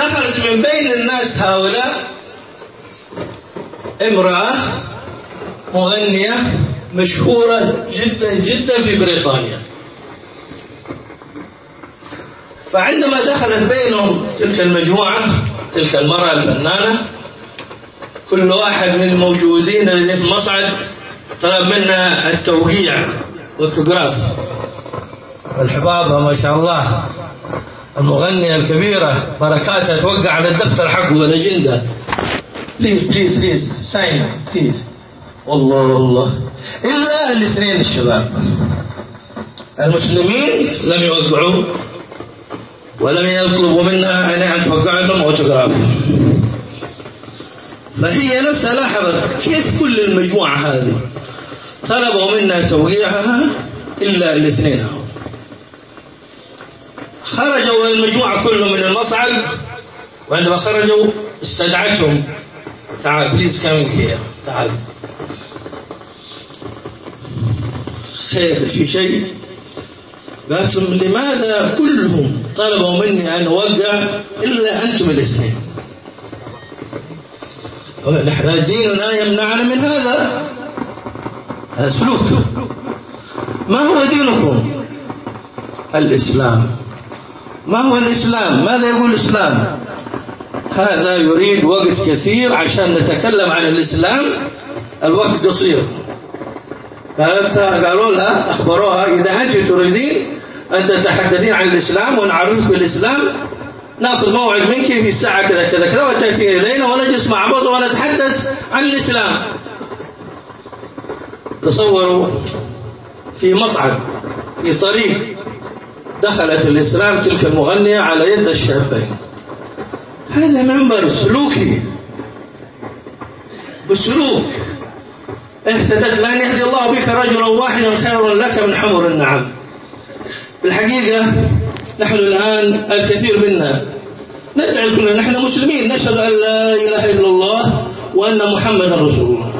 دخلت من بين الناس هؤلاء امرأة مغنية مشهورة جدا جدا في بريطانيا. فعندما دخلت بينهم تلك المجموعة، تلك المرأة الفنانة، كل واحد من الموجودين الذين في المصعد طلب منا التوقيع والتقراص. الحبابة ما شاء الله المغنية الكبيرة بركاتها توقع على الدفتر حقه والأجندة. بليز ساين بليز. والله إلا الاثنين الشباب المسلمين لم يوقعوا ولم يطلبوا منها أن توقع لهم أوتوغراف. فهي نفسها لاحظت كيف كل المجموعة هذه طلبوا منها توقيعها إلا الاثنين. خرجوا المجموعة كلهم من المصعد، وعندما خرجوا استدعتهم، تعال بليز كامينج هير، تعال خير في شيء؟ قالت لهم لماذا كلهم طلبوا مني أن أوقع إلا أنتم الاثنين؟ نحن ديننا يمنعنا من هذا سلوك. ما هو دينكم؟ الإسلام. ما هو الإسلام؟ ماذا يقول الإسلام؟ هذا يريد وقت كثير عشان نتكلم عن الإسلام، الوقت قصير. قالوا لها، أخبروها إذا أنت تريدين أن تتحدثين عن الإسلام ونعرفك بالإسلام نأخذ موعد منك في الساعة كذا كذا كذا وتأتين إلينا ونجلس مع بعض ونتحدث عن الإسلام. تصوروا في مصعد في طريق دخلت الإسلام تلك المغنية على يد الشابين. هذا منبر سلوكي بسلوك اهتدت لأن يهدي الله بك رجلا واحدا خير لك من حمر النعم. بالحقيقة نحن الآن الكثير منا ندعي كلنا، نحن مسلمين نشهد أن لا إله إلا الله وأن محمدا رسول الله.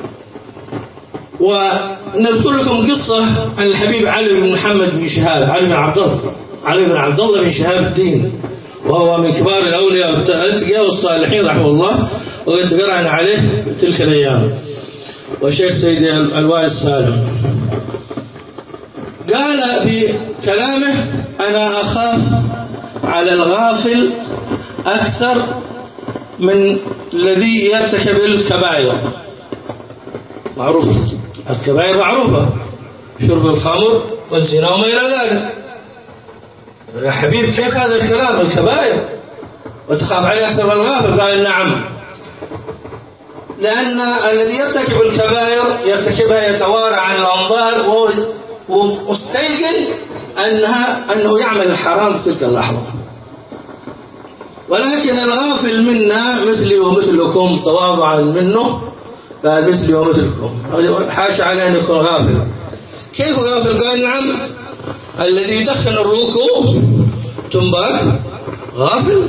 ونذكر لكم قصة عن الحبيب علي بن محمد بن شهاب، علي بن عبد الله بن شهاب الدين، وهو من كبار الأولياء والأتقياء والصالحين رحمه الله، وقد قرأنا عليه تلك الأيام. وشيخ سيدي الوائل السالم قال في كلامه: أنا أخاف على الغافل أكثر من الذي يرتكب الكبائر. معروف الكبائر معروفة، شرب الخمر والزنا وما إلى ذلك. يا حبيب كيف هذا الكلام؟ الكبائر وتخاف عليه أكثر من الغافل؟ قال نعم، لأن الذي يرتكب الكبائر يرتكبها يتوارى عن الأنظار ومستيقن أنه يعمل الحرام في تلك اللحظة. ولكن الغافل منا مثلي ومثلكم تواضعا منه، قال مثلي ومثلكم، حاشا عليه أن يكون غافل. كيف غافل؟ قال نعم، الذي يدخن الروكو تنباك غافل،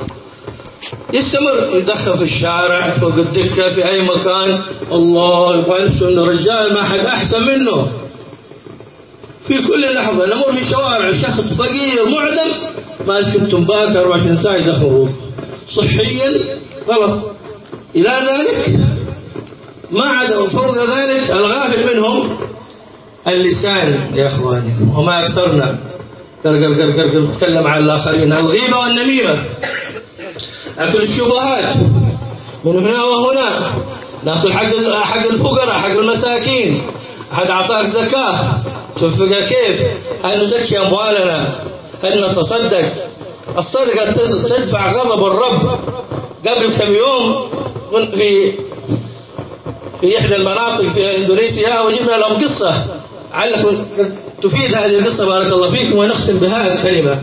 يستمر يدخن في الشارع فوق الدكة في أي مكان. الله يقال إنه رجال ما حد أحسن منه. في كل لحظة نمر في شوارع شخص فقير معدم ماسك التنباك 24 ساعة يدخن روكو، صحيا غلط. إلى ذلك ما عدا وفوق ذلك الغافل منهم اللسان يا أخواني، وما أكثرنا نتكلم عن الآخرين، الغيبة والنميمة، أكل الشبهات من هنا وهنا، نأكل حق الفقراء، حق المساكين، حد أعطاك زكاة تنفقها كيف؟ هل نزكي أموالنا؟ هل نتصدق؟ الصدقة تدفع غضب الرب. قبل كم يوم في إحدى المناطق في إندونيسيا وجبنا لهم قصة علكم تفيد هذه القصة بارك الله فيكم، ونختم بها الكلمة.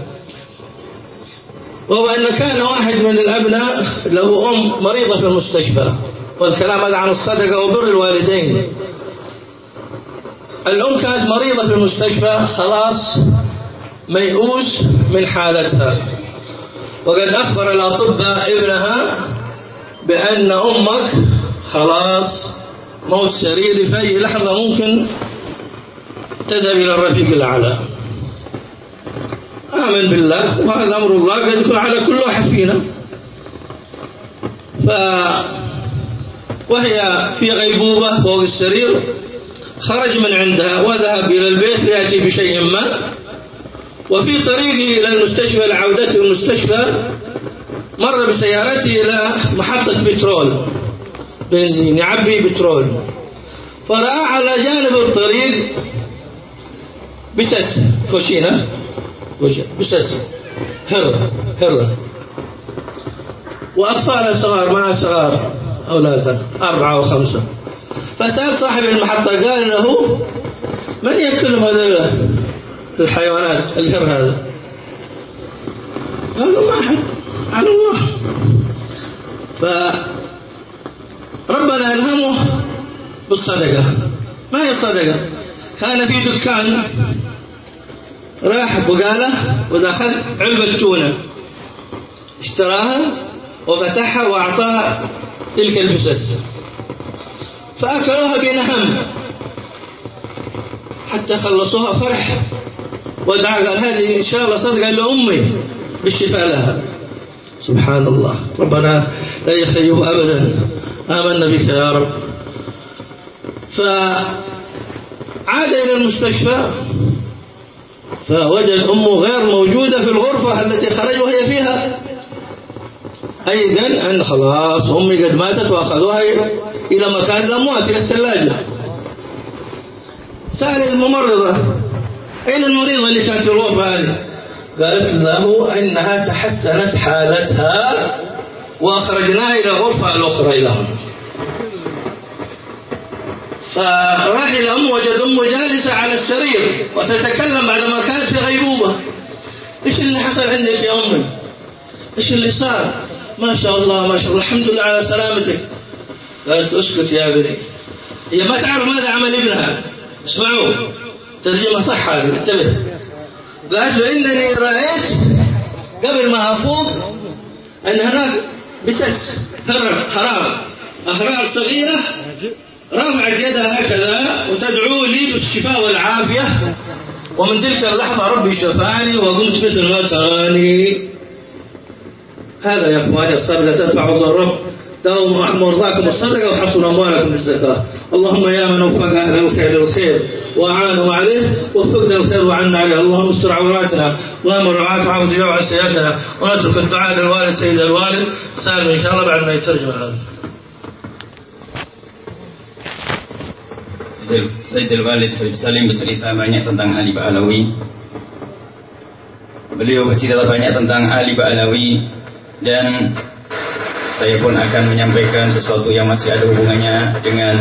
وهو أن كان واحد من الأبناء له أم مريضة في المستشفى، والكلام هذا عن الصدقة وبر الوالدين. الأم كانت مريضة في المستشفى خلاص ميؤوس من حالتها، وقد أخبر الأطباء ابنها بأن أمك خلاص موت سريري، في أي لحظة ممكن تذهب إلى الرفيق الأعلى. آمن بالله، وهذا أمر الله قد يكون على كل واحد فينا. وهي في غيبوبة فوق السرير، خرج من عندها وذهب إلى البيت ليأتي بشيء ما، وفي طريقه إلى المستشفى لعودته المستشفى مر بسيارته إلى محطة بترول بنزين يعبي بترول، فرأى على جانب الطريق بسس كوشينة بسس هرة وأطفال صغار معها صغار أولادها 4 و5. فسأل صاحب المحطة قال له من يأكلهم هذول الحيوانات الهر هذا؟ قالوا ما أحد على الله. فربنا ألهمه بالصدقة. ما هي الصدقة؟ كان في دكان راح بقالة ودخل علبة تونة اشتراها وفتحها وأعطاها تلك البسس، فأكلوها بنهم حتى خلصوها فرح ودعا قال هذه إن شاء الله صدقة لأمي بالشفاء لها. سبحان الله، ربنا لا يخيب أبدا. آمنا بك يا رب. فعاد إلى المستشفى فوجد أمه غير موجودة في الغرفة التي خرج وهي فيها، أيضا أن خلاص أمي قد ماتت وأخذوها إلى مكان الأموات إلى الثلاجة. سأل الممرضة أين المريضة اللي كانت في الغرفة هذه؟ قالت له إنها تحسنت حالتها وأخرجناها إلى الغرفة الأخرى إلى هنا. فراح إلى أمه وجد أمه جالسة على السرير وتتكلم بعدما كانت في غيبوبة. إيش اللي حصل عندك يا أمي؟ إيش اللي صار؟ ما شاء الله ما شاء الله الحمد لله على سلامتك. قالت اسكت يا ابني، هي ما تعرف ماذا عمل ابنها. اسمعوا ترجمة صح هذه، انتبه. قالت له إنني رأيت قبل ما أفوق أن هناك بسس أهرار صغيرة رفعت يدها هكذا وتدعو لي بالشفاء والعافية، ومن تلك اللحظة ربي شفاني وقمت مثل ما تراني. هذا يا اخواني الصدقة تدفع الضر. داوموا مرضاكم الصدقة وحصلوا أموالكم بالزكاة. اللهم يا من وفق أهل الخير للخير وأعانوا عليه وفقنا الخير وعنا عليه. اللهم استر عوراتنا وامر رعاك عبد يوم عن سيئاتنا، ونترك الدعاء للوالد سيد الوالد سالم إن شاء الله بعد ما يترجم هذا. Sayyidul Walid Habib Salim bercerita banyak tentang Ali Ba'alawi. Beliau bercerita banyak tentang Ali Ba'alawi, dan saya pun akan menyampaikan sesuatu yang masih ada hubungannya dengan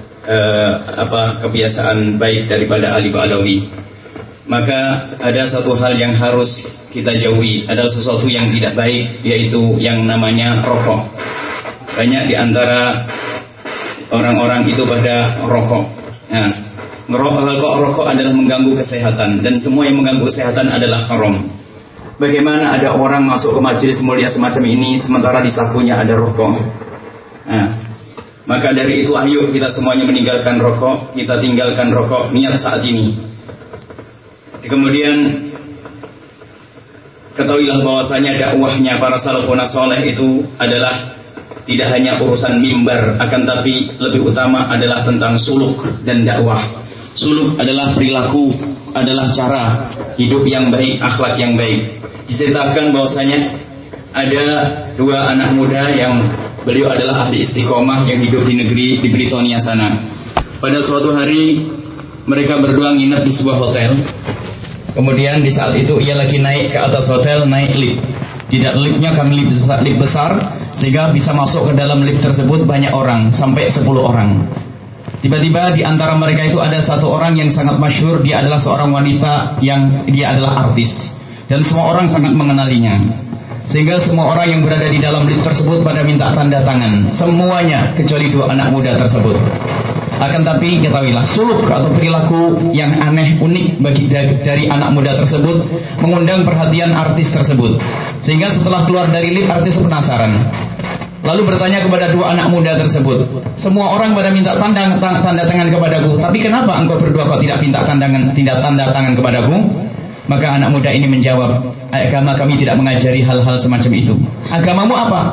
kebiasaan baik daripada Ali Ba'alawi. Maka ada satu hal yang harus kita jauhi, ada sesuatu yang tidak baik, yaitu yang namanya rokok. Banyak di antara orang-orang itu pada rokok. Nah, rokok adalah mengganggu kesehatan, dan semua yang mengganggu kesehatan adalah haram. Bagaimana ada orang masuk ke majelis mulia semacam ini sementara di sakunya ada rokok? Nah, maka dari itu ayo kita semuanya meninggalkan rokok, kita tinggalkan rokok niat saat ini. Kemudian ketahuilah bahwasanya dakwahnya para salafun saleh itu adalah tidak hanya urusan mimbar, akan tapi lebih utama adalah tentang suluk dan dakwah. Suluk adalah perilaku, adalah cara hidup yang baik, akhlak yang baik. Diceritakan bahwasanya ada 2 anak muda yang beliau adalah ahli istiqomah yang hidup di negeri di Britania sana. Pada suatu hari mereka berdua nginep di sebuah hotel. Kemudian di saat itu ia lagi naik ke atas hotel, naik lift. Tidak, liftnya kan lift besar, sehingga bisa masuk ke dalam lift tersebut banyak orang, sampai 10 orang. Tiba-tiba di antara mereka itu ada satu orang yang sangat masyhur. Dia adalah seorang wanita yang dia adalah artis, dan semua orang sangat mengenalinya. Sehingga semua orang yang berada di dalam lift tersebut pada minta tanda tangan, semuanya kecuali 2 anak muda tersebut. Akan tapi ketahuilah, suluk atau perilaku yang aneh, unik dari anak muda tersebut mengundang perhatian artis tersebut. Sehingga setelah keluar dari lift, artis penasaran, lalu bertanya kepada 2 anak muda tersebut, semua orang pada minta tanda tangan kepadaku, tapi kenapa engkau berdua kok tidak minta tanda tangan kepadaku? Maka anak muda ini menjawab, agama kami tidak mengajari hal-hal semacam itu. Agamamu apa?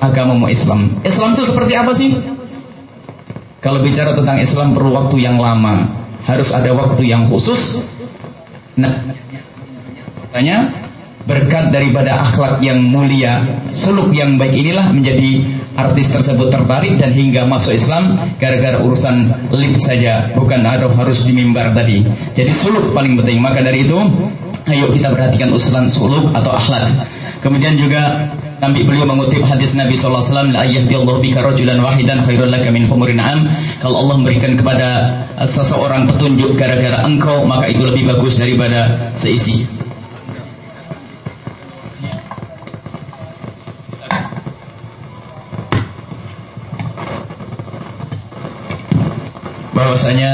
agamamu Islam. Islam itu seperti apa sih? Kalau bicara tentang Islam perlu waktu yang lama, harus ada waktu yang khusus. Nah, makanya berkat daripada akhlak yang mulia, suluk yang baik inilah menjadi artis tersebut tertarik dan hingga masuk Islam gara-gara urusan lip saja, bukan harus di mimbar tadi. Jadi suluk paling penting. Maka dari itu, ayo kita perhatikan usulan suluk atau akhlak. Kemudian juga beliau mengutip hadis Nabi SAW, la yahdillahu bika rajulan wahidan khairul laka min humurin na'am. Kalau Allah memberikan kepada seseorang petunjuk gara-gara engkau, maka itu lebih bagus daripada seisi. Bahwasanya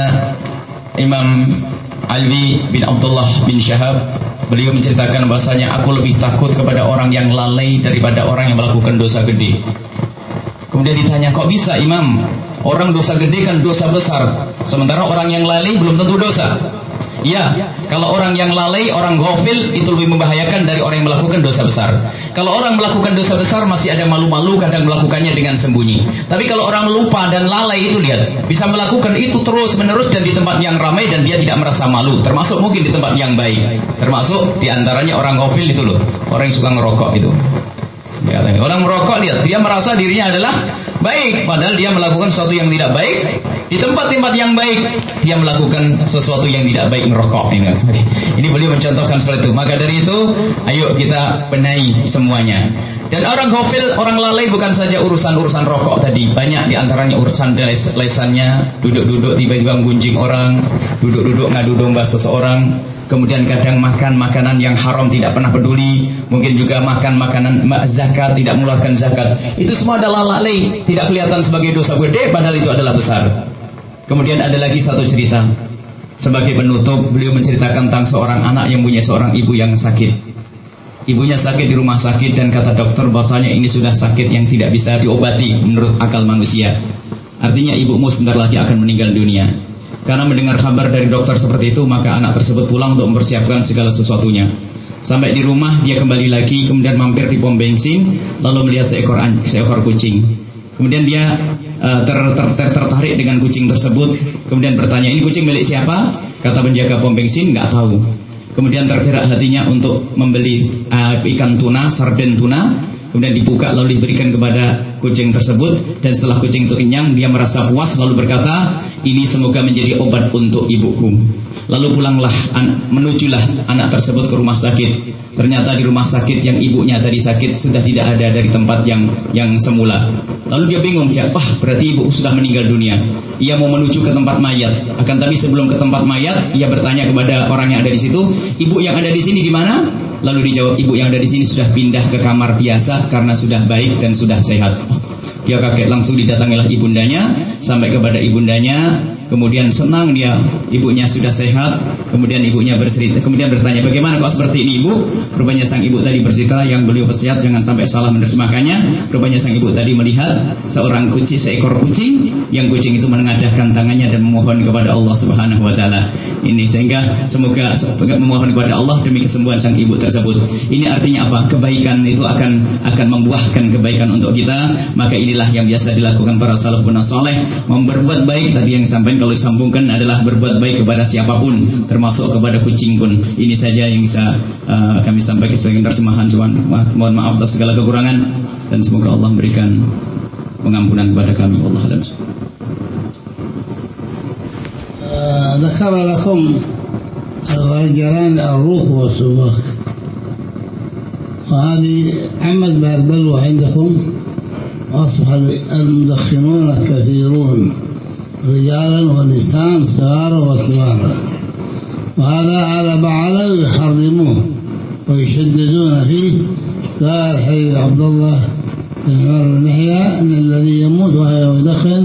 Imam Alwi bin Abdullah bin Syahab, beliau menceritakan bahasanya aku lebih takut kepada orang yang lalai daripada orang yang melakukan dosa gede. Kemudian ditanya, kok bisa Imam? Orang dosa gede kan dosa besar, sementara orang yang lalai belum tentu dosa. Ya, kalau orang yang lalai, orang ghafil itu lebih membahayakan dari orang yang melakukan dosa besar. Kalau orang melakukan dosa besar masih ada malu-malu, kadang melakukannya dengan sembunyi. Tapi kalau orang lupa dan lalai itu lihat, bisa melakukan itu terus-menerus dan di tempat yang ramai dan dia tidak merasa malu. Termasuk mungkin di tempat yang baik. Termasuk diantaranya orang ghafil itu loh, orang yang suka ngerokok itu. Orang merokok lihat, dia merasa dirinya adalah baik, padahal dia melakukan sesuatu yang tidak baik. Di tempat-tempat yang baik dia melakukan sesuatu yang tidak baik, merokok. Ini beliau mencontohkan seperti itu. Maka dari itu, ayo kita benahi semuanya. Dan orang ghafil, orang lalai bukan saja urusan-urusan rokok tadi, banyak diantaranya urusan lesannya, duduk-duduk tiba-tiba menggunjing orang, duduk-duduk ngadu domba seseorang. Kemudian kadang makan makanan yang haram tidak pernah peduli. Mungkin juga makan makanan zakat, tidak mengeluarkan zakat. Itu semua adalah lalai, tidak kelihatan sebagai dosa gede, padahal itu adalah besar. Kemudian ada lagi satu cerita. Sebagai penutup, beliau menceritakan tentang seorang anak yang punya seorang ibu yang sakit. Ibunya sakit di rumah sakit dan kata dokter bahwasanya ini sudah sakit yang tidak bisa diobati menurut akal manusia. Artinya ibumu sebentar lagi akan meninggal dunia. Karena mendengar kabar dari dokter seperti itu, maka anak tersebut pulang untuk mempersiapkan segala sesuatunya. Sampai di rumah dia kembali lagi, kemudian mampir di pom bensin, lalu melihat seekor kucing. Kemudian dia tertarik dengan kucing tersebut. Kemudian bertanya, ini kucing milik siapa? Kata penjaga pom bensin, nggak tahu. Kemudian tergerak hatinya untuk membeli ikan tuna, sarden tuna. Kemudian dibuka lalu diberikan kepada kucing tersebut. Dan setelah kucing itu kenyang, dia merasa puas lalu berkata, ini semoga menjadi obat untuk ibuku. Lalu pulanglah, menujulah anak tersebut ke rumah sakit. Ternyata di rumah sakit yang ibunya tadi sakit sudah tidak ada dari tempat yang semula. Lalu dia bingung, wah berarti ibu sudah meninggal dunia. Ia mau menuju ke tempat mayat. Akan tapi sebelum ke tempat mayat, ia bertanya kepada orang yang ada di situ, ibu yang ada di sini di mana? Lalu dijawab, ibu yang ada di sini sudah pindah ke kamar biasa karena sudah baik dan sudah sehat. Dia kaget, langsung didatangilah ibundanya. Sampai kepada ibundanya, kemudian senang dia, ibunya sudah sehat. Kemudian ibunya bercerita, kemudian bertanya, bagaimana kok seperti ini ibu? Rupanya sang ibu tadi bercerita, yang beliau wasiat jangan sampai salah menerjemahkannya. Rupanya sang ibu tadi melihat seekor kucing, yang kucing itu menengadahkan tangannya dan memohon kepada Allah Subhanahu wa taala. Ini sehingga semoga memohon kepada Allah demi kesembuhan sang ibu tersebut. Ini artinya apa? Kebaikan itu akan membuahkan kebaikan untuk kita. Maka inilah yang biasa dilakukan para salafun saleh, berbuat baik. Tadi yang disampaikan kalau disambungkan adalah berbuat baik kepada siapapun, termasuk kepada kucing pun. Ini saja yang bisa kami sampaikan sebagai terjemahan. Mohon maaf atas segala kekurangan dan semoga Allah memberikan pengampunan kepada kami. Wallahu a'lam. ذكر لكم الرجلان الروح والسباق، وهذه عمت بها البلوى عندكم، وأصبح المدخنون كثيرون رجالا ونساء صغارا وكبارا، وهذا على بعض يحرموه ويشددون فيه. قال حديث عبد الله بن عمر بن يحيى أن الذي يموت وهو يدخن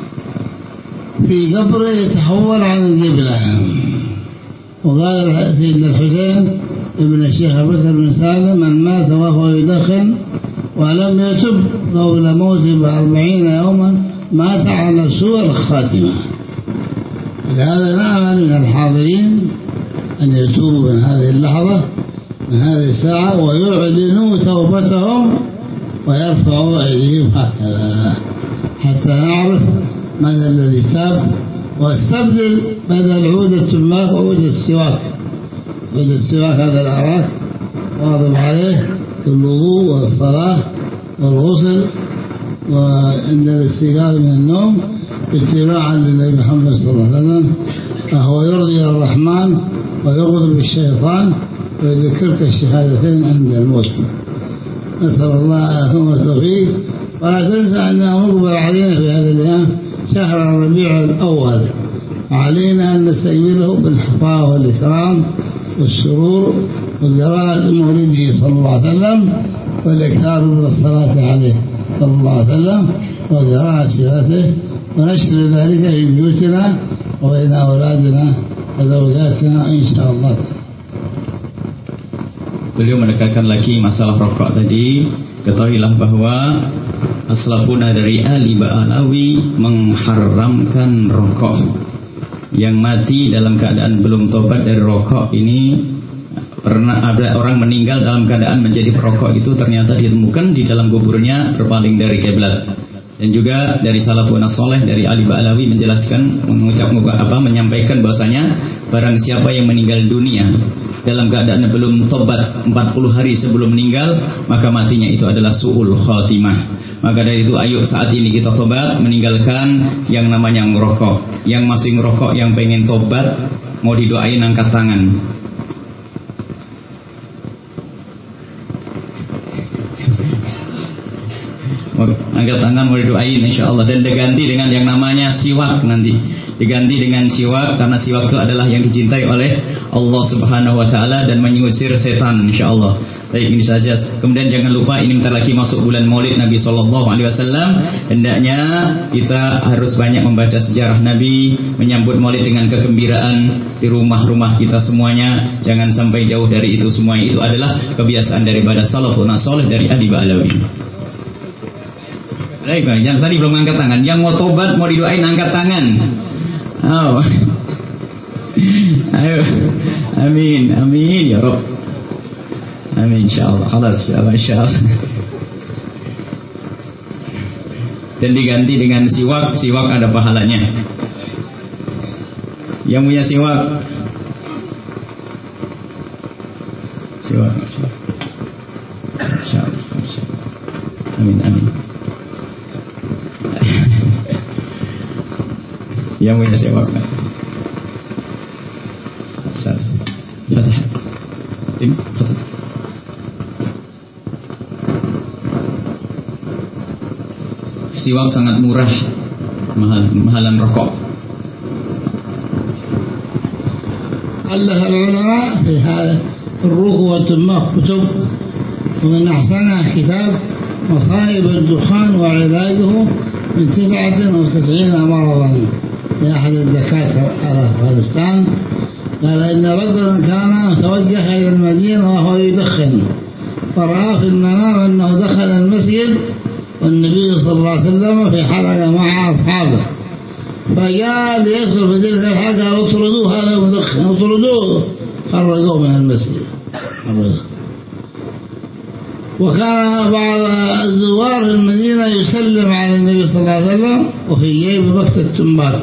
في قبره يتحول عن القبلة. وقال سيدنا الحسين ابن الشيخ بكر بن سالم من مات وهو يدخن ولم يتب قبل موته ب40 يوما مات على سوء الخاتمة. لهذا نأمل من الحاضرين أن يتوبوا من هذه اللحظة، من هذه الساعة، ويعلنوا توبتهم ويرفعوا أيديهم هكذا حتى نعرف من الذي تاب، واستبدل بدل عود التماك عود السواك. عود السواك هذا الأراك واضب عليه في الوضوء والصلاة والغسل وعند الاستيقاظ من النوم اتباعا للنبي محمد صلى الله عليه وسلم، فهو يرضي الرحمن ويغضب الشيطان ويذكرك الشهادتين عند الموت. نسأل الله لكم التوفيق، ولا تنسى أنه مقبل علينا في هذه الأيام شهر الربيع الأول، علينا أن نستقبله بالحفاظ والإكرام والسرور وقراءة مولده صلى الله عليه وسلم والإكثار من الصلاة عليه صلى الله عليه وسلم وقراءة سيرته ونشر ذلك في بيوتنا وبين أولادنا وزوجاتنا إن شاء الله. Beliau menekankan lagi masalah rokok tadi. Ketahuilah bahwa as-salafuna dari Ali Ba'alawi mengharamkan rokok. Yang mati dalam keadaan belum tobat dari rokok ini, pernah ada orang meninggal dalam keadaan menjadi perokok itu ternyata ditemukan di dalam kuburnya berpaling dari kiblat. Dan juga dari salafun as-saleh dari Ali Ba'alawi menjelaskan, menyampaikan bahwasanya barang siapa yang meninggal dunia dalam keadaan belum tobat 40 hari sebelum meninggal, maka matinya itu adalah su'ul khatimah. Maka dari itu ayo saat ini kita tobat, meninggalkan yang namanya ngerokok. Yang masih ngerokok, yang pengen tobat, mau didoain angkat tangan. Angkat tangan mau didoain insyaallah. Dan diganti dengan yang namanya siwak nanti. Diganti dengan siwak, karena siwak itu adalah yang dicintai oleh Allah Subhanahu wa taala dan mengusir setan insyaallah. Baik, ini saja. Kemudian jangan lupa ini bentar lagi masuk bulan Maulid Nabi sallallahu alaihi wasallam. Hendaknya kita harus banyak membaca sejarah Nabi, menyambut Maulid dengan kegembiraan di rumah-rumah kita semuanya. Jangan sampai jauh dari itu semuanya. Itu adalah kebiasaan daripada salafun saleh dari Ali Ba'alawi. Baik, yang tadi belum angkat tangan, yang mau tobat mau didoain angkat tangan. Oh. Ayo. Amin, amin ya Rabb. Amin insyaallah. Khalas insyaallah. Dan diganti dengan siwak, siwak ada pahalanya. Yang punya siwak. Siwak. Insyaallah. Amin, amin. Yang punya siwak. Fatihah. Tim, khatam. Siwak sangat murah, mahalan rokok. ألف العلماء في هذا الركوع والتماخ كتب، ومن أحسنها كتاب مصائب الدخان وعلاجه من 99 مرضا لأحد الدكاترة في أفغانستان. قال إن رجلا كان متوجه إلى المدينة وهو يدخن، فرأى في المنام أنه دخل المسجد والنبي صلى الله عليه وسلم في حلقة مع أصحابه، فجاء ليدخل في تلك الحلقة اطردوه هذا مدخن، اطردوه، خرجوه من المسجد. وكان بعض الزوار في المدينة يسلم على النبي صلى الله عليه وسلم وفي جيب بكتة تمباك.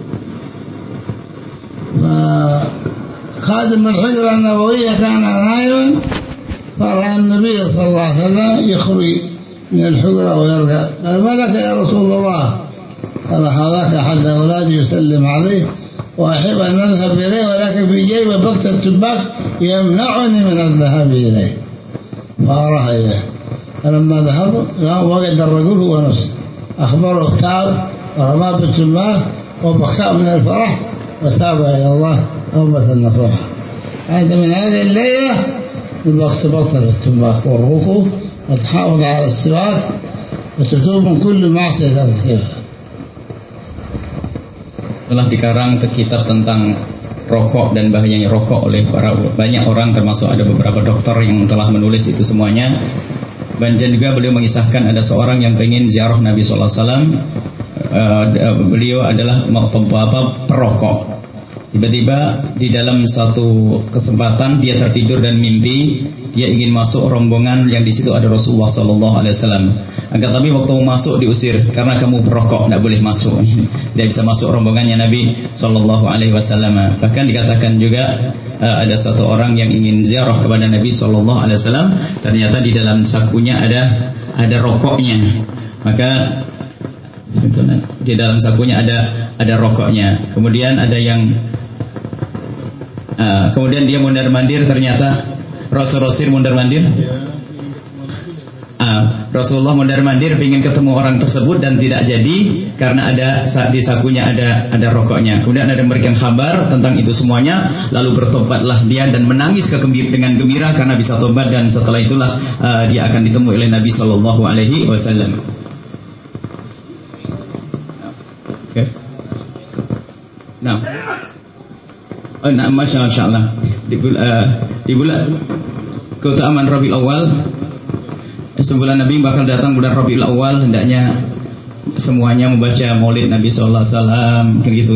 خادم الحجرة النبوية كان نائما، فرأى النبي صلى الله عليه وسلم يخرج من الحجرة ويرجع، قال ما لك يا رسول الله؟ قال هذاك أحد أولادي يسلم عليه وأحب أن نذهب إليه، ولكن في جيب بكتة تمباك يمنعني من الذهاب إليه. فأراه إليه، فلما ذهب وجد الرجل هو نفسه، أخبره تاب ورماه بالتمباك وبكى من الفرح وتاب إلى الله توبة نصوحا. هذا من هذه الليلة الوقت بطل التمباك والركوع، وتحافظ على السواك وتتوب من كل معصية تذكرها. Telah dikarang kitab tentang rokok dan bahayanya rokok oleh banyak orang, termasuk ada beberapa dokter yang telah menulis itu semuanya. Dan juga beliau mengisahkan ada seorang yang pengen ziarah Nabi SAW. Beliau adalah perokok. Tiba-tiba di dalam satu kesempatan dia tertidur dan mimpi dia ingin masuk rombongan yang di situ ada Rasulullah sallallahu alaihi wasallam. Akan tapi waktu mau masuk diusir karena kamu perokok, tidak boleh masuk. Dia bisa masuk rombongannya Nabi sallallahu alaihi wasallam. Bahkan dikatakan juga ada satu orang yang ingin ziarah kepada Nabi sallallahu alaihi wasallam, ternyata di dalam sakunya ada rokoknya. Maka di dalam sakunya ada rokoknya. Kemudian ada yang kemudian dia mondar-mandir, ternyata Rasul-Rasul mondar-mandir. Rasulullah mondar-mandir ingin ketemu orang tersebut dan tidak jadi karena di sakunya ada rokoknya. Kemudian ada memberikan kabar tentang itu semuanya, lalu bertobatlah dia dan menangis dengan gembira karena bisa tobat, dan setelah itulah dia akan ditemui oleh Nabi sallallahu alaihi wasallam. Okay. Nah, masya Allah di bulan keutamaan Rabiul Awal, sebulan Nabi bakal datang bulan Rabiul Awal, hendaknya semuanya membaca Maulid Nabi sallallahu alaihi wasallam gitu,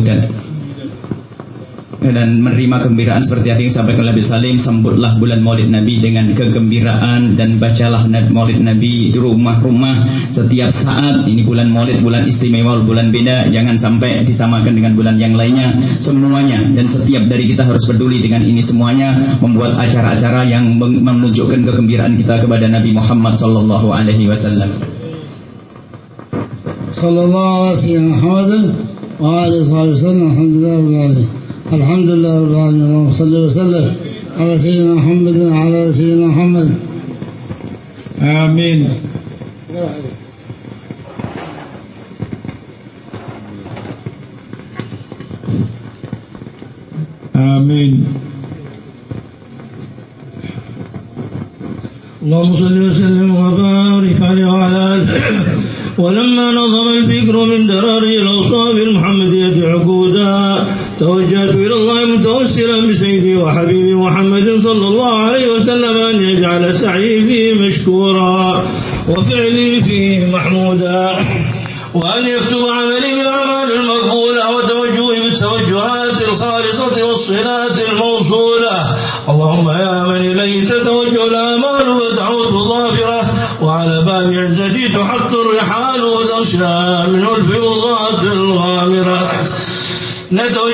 dan menerima kegembiraan seperti yang disampaikan oleh Nabi Salim. Sambutlah bulan Maulid Nabi dengan kegembiraan dan bacalah Maulid Nabi di rumah-rumah setiap saat. Ini bulan Maulid, bulan istimewa, bulan beda, jangan sampai disamakan dengan bulan yang lainnya semuanya. Dan setiap dari kita harus peduli dengan ini semuanya, membuat acara-acara yang menunjukkan kegembiraan kita kepada Nabi Muhammad sallallahu alaihi wasallam. Sallallahu alaihi wa alihi wasallam. Alhamdulillah rabbil alamin. Allahumma salli wa sallim ala sayyidina Muhammad wa ala sayyidina Muhammad. Amin. Amin. Allahumma salli wa sallim wa barik alaihi wa ala alihi. ولما نظم الفكر من دراري الأوصاف المحمدية عقودا توجهت إلى الله متوسلا بسيدي وحبيبي محمد صلى الله عليه وسلم أن يجعل سعي فيه مشكورا وفعلي فيه محمودا، وأن يكتب عملي بالأعمال المقبولة وتوجهي بالتوجهات الخالصة والصلات الموصولة. اللهم يا من إليه تتوجه الآمال وتعود ظافرة، وعلى باب عزتي تحط الرحال وتغشى من الفيوضات الغامرة.